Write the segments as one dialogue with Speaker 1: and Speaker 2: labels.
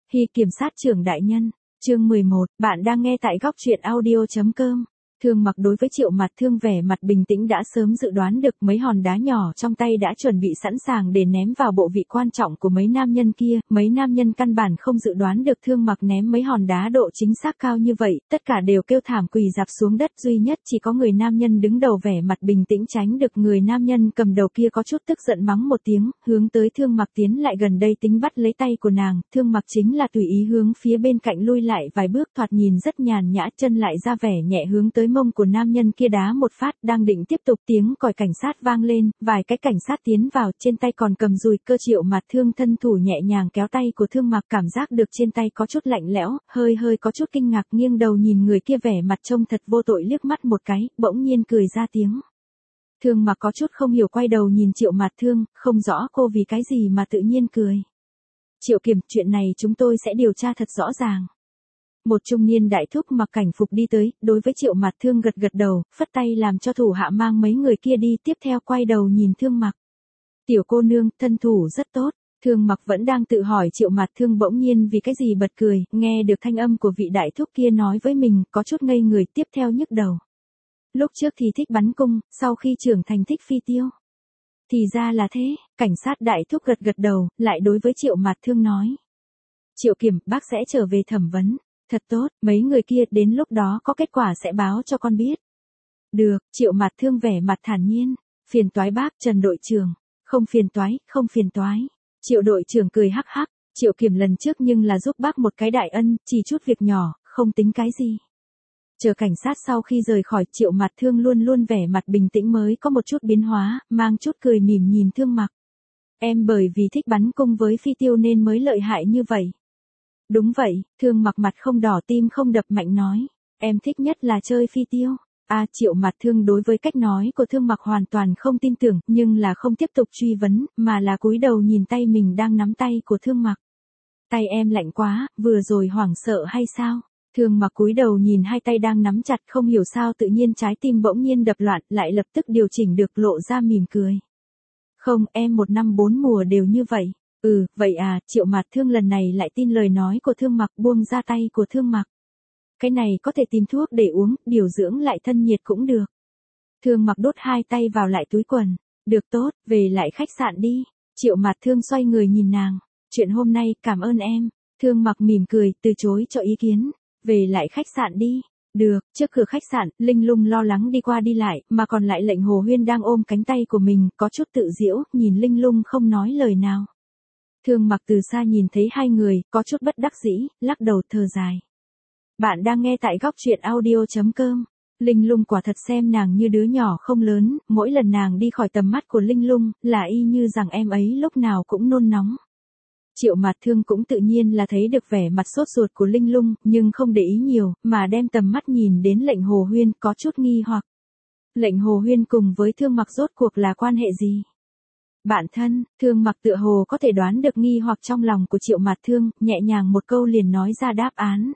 Speaker 1: Hy kiểm sát trưởng đại nhân. Chương 11, bạn đang nghe tại góc truyện audio.com. Thương Mặc đối với Triệu Mạt Thương vẻ mặt bình tĩnh đã sớm dự đoán được mấy hòn đá nhỏ trong tay đã chuẩn bị sẵn sàng để ném vào bộ vị quan trọng của mấy nam nhân kia. Mấy nam nhân căn bản không dự đoán được Thương Mặc ném mấy hòn đá độ chính xác cao như vậy, tất cả đều kêu thảm quỳ rạp xuống đất, duy nhất chỉ có người nam nhân đứng đầu vẻ mặt bình tĩnh tránh được người nam nhân cầm đầu kia có chút tức giận mắng một tiếng, hướng tới Thương Mặc tiến lại gần đây tính bắt lấy tay của nàng. Thương Mặc chính là tùy ý hướng phía bên cạnh lui lại vài bước, thoạt nhìn rất nhàn nhã, chân lại ra vẻ nhẹ hướng tới mông của nam nhân kia đá một phát, đang định tiếp tục, tiếng còi cảnh sát vang lên, vài cái cảnh sát tiến vào, trên tay còn cầm dùi cơ. Triệu Mạt Thương thân thủ nhẹ nhàng kéo tay của Thương Mặc, cảm giác được trên tay có chút lạnh lẽo, hơi có chút kinh ngạc, nghiêng đầu nhìn người kia vẻ mặt trông thật vô tội liếc mắt một cái, bỗng nhiên cười ra tiếng. Thương Mặc có chút không hiểu quay đầu nhìn Triệu Mạt Thương, không rõ cô vì cái gì mà tự nhiên cười. Triệu Kiểm, chuyện này chúng tôi sẽ điều tra thật rõ ràng. Một trung niên đại thúc mặc cảnh phục đi tới, đối với Triệu Mạt Thương gật gật đầu, phất tay làm cho thủ hạ mang mấy người kia đi, tiếp theo quay đầu nhìn Thương Mặc. Tiểu cô nương, thân thủ rất tốt. Thương Mặc vẫn đang tự hỏi Triệu Mạt Thương bỗng nhiên vì cái gì bật cười, nghe được thanh âm của vị đại thúc kia nói với mình, có chút ngây người, tiếp theo nhức đầu. Lúc trước thì thích bắn cung, sau khi trưởng thành thích phi tiêu. Thì ra là thế, cảnh sát đại thúc gật gật đầu, lại đối với Triệu Mạt Thương nói. Triệu Kiểm, bác sẽ trở về thẩm vấn. Thật tốt, mấy người kia đến lúc đó có kết quả sẽ báo cho con biết. Được, Triệu Mạt Thương vẻ mặt thản nhiên. Phiền toái bác, Trần đội trưởng. Không phiền toái, không phiền toái. Triệu đội trưởng cười hắc hắc. Triệu Kiểm lần trước nhưng là giúp bác một cái đại ân, chỉ chút việc nhỏ, không tính cái gì. Chờ cảnh sát sau khi rời khỏi, Triệu Mạt Thương luôn luôn vẻ mặt bình tĩnh mới có một chút biến hóa, mang chút cười mỉm nhìn Thương Mặc. Em bởi vì thích bắn cung với phi tiêu nên mới lợi hại như vậy. Đúng vậy, Thương Mặc mặt không đỏ tim không đập mạnh nói. Em thích nhất là chơi phi tiêu. Triệu Mạt Thương đối với cách nói của Thương Mặc hoàn toàn không tin tưởng, nhưng là không tiếp tục truy vấn, mà là cúi đầu nhìn tay mình đang nắm tay của Thương Mặc. Tay em lạnh quá, vừa rồi hoảng sợ hay sao? Thương Mặc cúi đầu nhìn hai tay đang nắm chặt, không hiểu sao tự nhiên trái tim bỗng nhiên đập loạn, lại lập tức điều chỉnh được, lộ ra mỉm cười. Không, em 1 năm 4 mùa đều như vậy. Vậy Triệu Mạt Thương lần này lại tin lời nói của Thương Mặc, buông ra tay của Thương Mặc. Cái này có thể tìm thuốc để uống, điều dưỡng lại thân nhiệt cũng được. Thương Mặc đốt hai tay vào lại túi quần. Được tốt, về lại khách sạn đi. Triệu Mạt Thương xoay người nhìn nàng. Chuyện hôm nay, cảm ơn em. Thương Mặc mỉm cười, từ chối cho ý kiến. Về lại khách sạn đi. Được, trước cửa khách sạn, Linh Lung lo lắng đi qua đi lại, mà còn lại Lệnh Hồ Huyên đang ôm cánh tay của mình, có chút tự giễu, nhìn Linh Lung không nói lời nào. Thương Mặc từ xa nhìn thấy hai người, có chút bất đắc dĩ, lắc đầu thở dài. Bạn đang nghe tại góc truyện audio.com. Linh Lung quả thật xem nàng như đứa nhỏ không lớn, mỗi lần nàng đi khỏi tầm mắt của Linh Lung, là y như rằng em ấy lúc nào cũng nôn nóng. Triệu Mạt Thương cũng tự nhiên là thấy được vẻ mặt sốt ruột của Linh Lung, nhưng không để ý nhiều, mà đem tầm mắt nhìn đến Lệnh Hồ Huyên, có chút nghi hoặc. Lệnh Hồ Huyên cùng với Thương Mặc rốt cuộc là quan hệ gì? Bạn thân, Thương Mặc tựa hồ có thể đoán được nghi hoặc trong lòng của Triệu Mạt Thương, nhẹ nhàng một câu liền nói ra đáp án.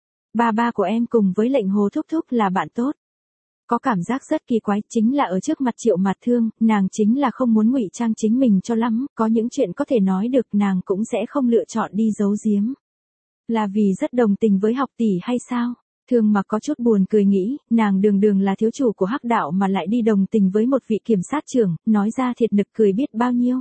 Speaker 1: Ba của em cùng với Lệnh Hồ thúc thúc là bạn tốt. Có cảm giác rất kỳ quái, chính là ở trước mặt Triệu Mạt Thương, nàng chính là không muốn ngụy trang chính mình cho lắm, có những chuyện có thể nói được nàng cũng sẽ không lựa chọn đi giấu giếm. Là vì rất đồng tình với học tỷ hay sao? Thương Mặc có chút buồn cười nghĩ, nàng đường là thiếu chủ của Hắc đạo mà lại đi đồng tình với một vị kiểm sát trưởng, nói ra thiệt nực cười biết bao nhiêu.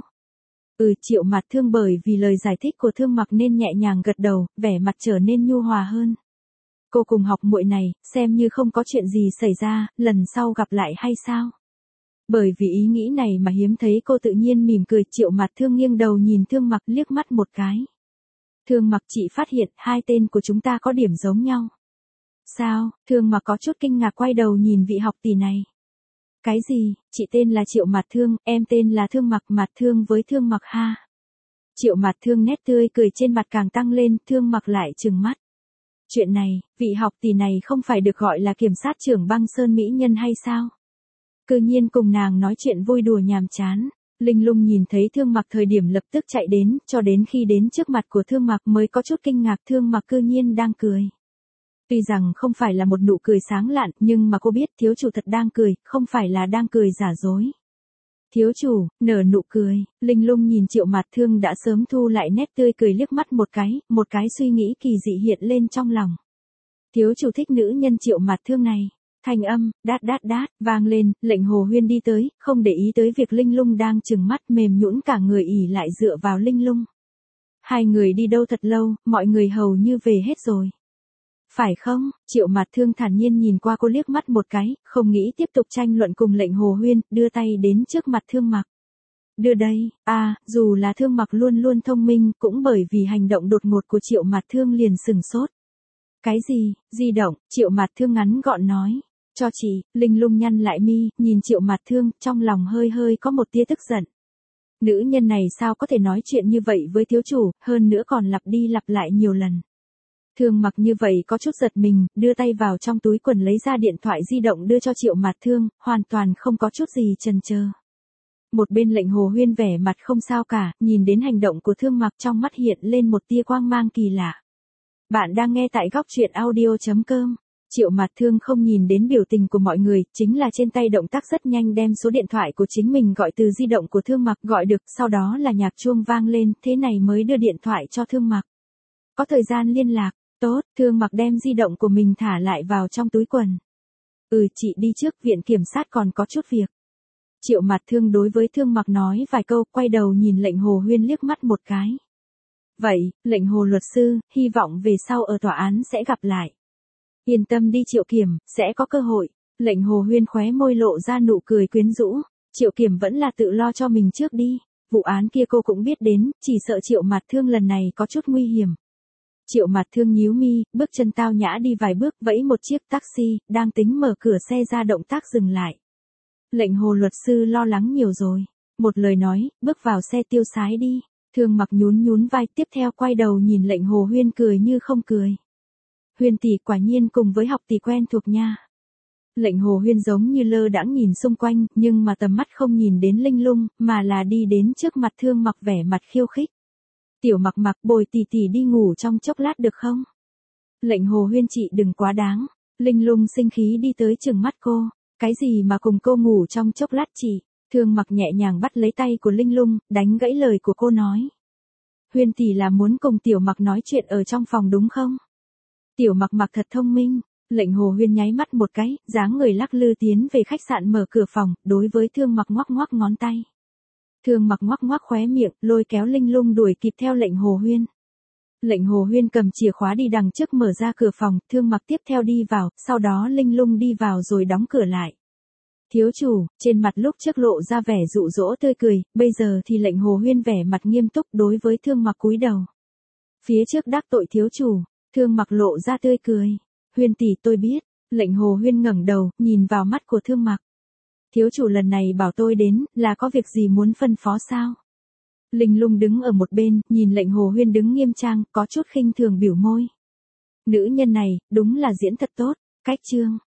Speaker 1: Triệu Mạt Thương bởi vì lời giải thích của Thương Mặc nên nhẹ nhàng gật đầu, vẻ mặt trở nên nhu hòa hơn. Cô cùng học muội này, xem như không có chuyện gì xảy ra, lần sau gặp lại hay sao? Bởi vì ý nghĩ này mà hiếm thấy cô tự nhiên mỉm cười. Triệu Mạt Thương nghiêng đầu nhìn Thương Mặc liếc mắt một cái. Thương Mặc, chị phát hiện hai tên của chúng ta có điểm giống nhau. Sao? Thương Mặc có chút kinh ngạc quay đầu nhìn vị học tỷ này. Cái gì? Chị tên là Triệu Mạt Thương, em tên là Thương Mặc, Mạt Thương với Thương Mặc ha. Triệu Mạt Thương nét tươi cười trên mặt càng tăng lên, Thương Mặc lại trừng mắt. Chuyện này, vị học tỷ này không phải được gọi là kiểm sát trưởng Băng Sơn mỹ nhân hay sao? Cư nhiên cùng nàng nói chuyện vui đùa nhàm chán. Linh Lung nhìn thấy Thương Mặc thời điểm lập tức chạy đến, cho đến khi đến trước mặt của Thương Mặc mới có chút kinh ngạc, Thương Mặc cư nhiên đang cười. Tuy rằng không phải là một nụ cười sáng lạn, nhưng mà cô biết thiếu chủ thật đang cười, không phải là đang cười giả dối. Thiếu chủ, nở nụ cười, Linh Lung nhìn Triệu Mạt Thương đã sớm thu lại nét tươi cười liếc mắt một cái suy nghĩ kỳ dị hiện lên trong lòng. Thiếu chủ thích nữ nhân Triệu Mạt Thương này. Thanh âm, đát, vang lên, lệnh Hồ Huyên đi tới, không để ý tới việc Linh Lung đang trừng mắt mềm nhũn cả người ỉ lại dựa vào Linh Lung. Hai người đi đâu thật lâu, mọi người hầu như về hết rồi. Phải không? Triệu Mạt Thương thản nhiên nhìn qua cô liếc mắt một cái, không nghĩ tiếp tục tranh luận cùng lệnh Hồ Huyên, đưa tay đến trước mặt Thương Mặc. Đưa đây, dù là Thương Mặc luôn luôn thông minh, cũng bởi vì hành động đột ngột của Triệu Mạt Thương liền sừng sốt. Cái gì? Di động? Triệu Mạt Thương ngắn gọn nói. Cho chị. Linh Lung nhăn lại mi, nhìn Triệu Mạt Thương, trong lòng hơi có một tia tức giận. Nữ nhân này sao có thể nói chuyện như vậy với thiếu chủ, hơn nữa còn lặp đi lặp lại nhiều lần. Thương Mặc như vậy có chút giật mình, đưa tay vào trong túi quần lấy ra điện thoại di động đưa cho Triệu Mạt Thương, hoàn toàn không có chút gì chần chờ. Một bên lệnh Hồ Huyên vẻ mặt không sao cả, nhìn đến hành động của Thương Mặc trong mắt hiện lên một tia quang mang kỳ lạ. Bạn đang nghe tại góc truyện audio.com. Triệu Mạt Thương không nhìn đến biểu tình của mọi người, chính là trên tay động tác rất nhanh đem số điện thoại của chính mình gọi từ di động của Thương Mặc gọi được, sau đó là nhạc chuông vang lên, thế này mới đưa điện thoại cho Thương Mặc. Có thời gian liên lạc, tốt, Thương Mặc đem di động của mình thả lại vào trong túi quần. Chị đi trước, viện kiểm sát còn có chút việc. Triệu Mạt Thương đối với Thương Mặc nói vài câu, quay đầu nhìn lệnh Hồ Huyên liếc mắt một cái. Vậy, lệnh Hồ luật sư, hy vọng về sau ở tòa án sẽ gặp lại. Yên tâm đi Triệu Kiểm, sẽ có cơ hội. Lệnh Hồ Huyên khóe môi lộ ra nụ cười quyến rũ. Triệu Kiểm vẫn là tự lo cho mình trước đi. Vụ án kia cô cũng biết đến, chỉ sợ Triệu Mạt Thương lần này có chút nguy hiểm. Triệu Mạt Thương nhíu mi, bước chân tao nhã đi vài bước, vẫy một chiếc taxi, đang tính mở cửa xe ra động tác dừng lại. Lệnh Hồ luật sư lo lắng nhiều rồi. Một lời nói, bước vào xe tiêu sái đi. Thương Mặc nhún vai, tiếp theo quay đầu nhìn lệnh Hồ Huyên cười như không cười. Huyên tỷ quả nhiên cùng với học tỷ quen thuộc nha. Lệnh Hồ Huyên giống như lơ đãng nhìn xung quanh, nhưng mà tầm mắt không nhìn đến Linh Lung, mà là đi đến trước mặt Thương Mặc vẻ mặt khiêu khích. Tiểu Mặc, bồi tỷ tỷ đi ngủ trong chốc lát được không? Lệnh Hồ Huyên chị đừng quá đáng. Linh Lung sinh khí đi tới trừng mắt cô. Cái gì mà cùng cô ngủ trong chốc lát chị? Thương Mặc nhẹ nhàng bắt lấy tay của Linh Lung, đánh gãy lời của cô nói. Huyên tỷ là muốn cùng Tiểu Mặc nói chuyện ở trong phòng đúng không? Tiểu Mặc thật thông minh. Lệnh Hồ Huyên nháy mắt một cái, dáng người lắc lư tiến về khách sạn mở cửa phòng, đối với Thương Mặc ngoắc ngón tay. Thương Mặc ngoắc khóe miệng, lôi kéo Linh Lung đuổi kịp theo lệnh Hồ Huyên. Lệnh Hồ Huyên cầm chìa khóa đi đằng trước mở ra cửa phòng, Thương Mặc tiếp theo đi vào, sau đó Linh Lung đi vào rồi đóng cửa lại. Thiếu chủ, trên mặt lúc trước lộ ra vẻ dụ dỗ tươi cười, bây giờ thì lệnh Hồ Huyên vẻ mặt nghiêm túc đối với Thương Mặc cúi đầu. Phía trước đắc tội thiếu chủ, Thương Mặc lộ ra tươi cười. Huyên tỷ tôi biết. Lệnh Hồ Huyên ngẩng đầu, nhìn vào mắt của Thương Mặc. Thiếu chủ lần này bảo tôi đến, là có việc gì muốn phân phó sao? Linh Lung đứng ở một bên, nhìn lệnh Hồ Huyên đứng nghiêm trang, có chút khinh thường biểu môi. Nữ nhân này, đúng là diễn thật tốt. Cách chương.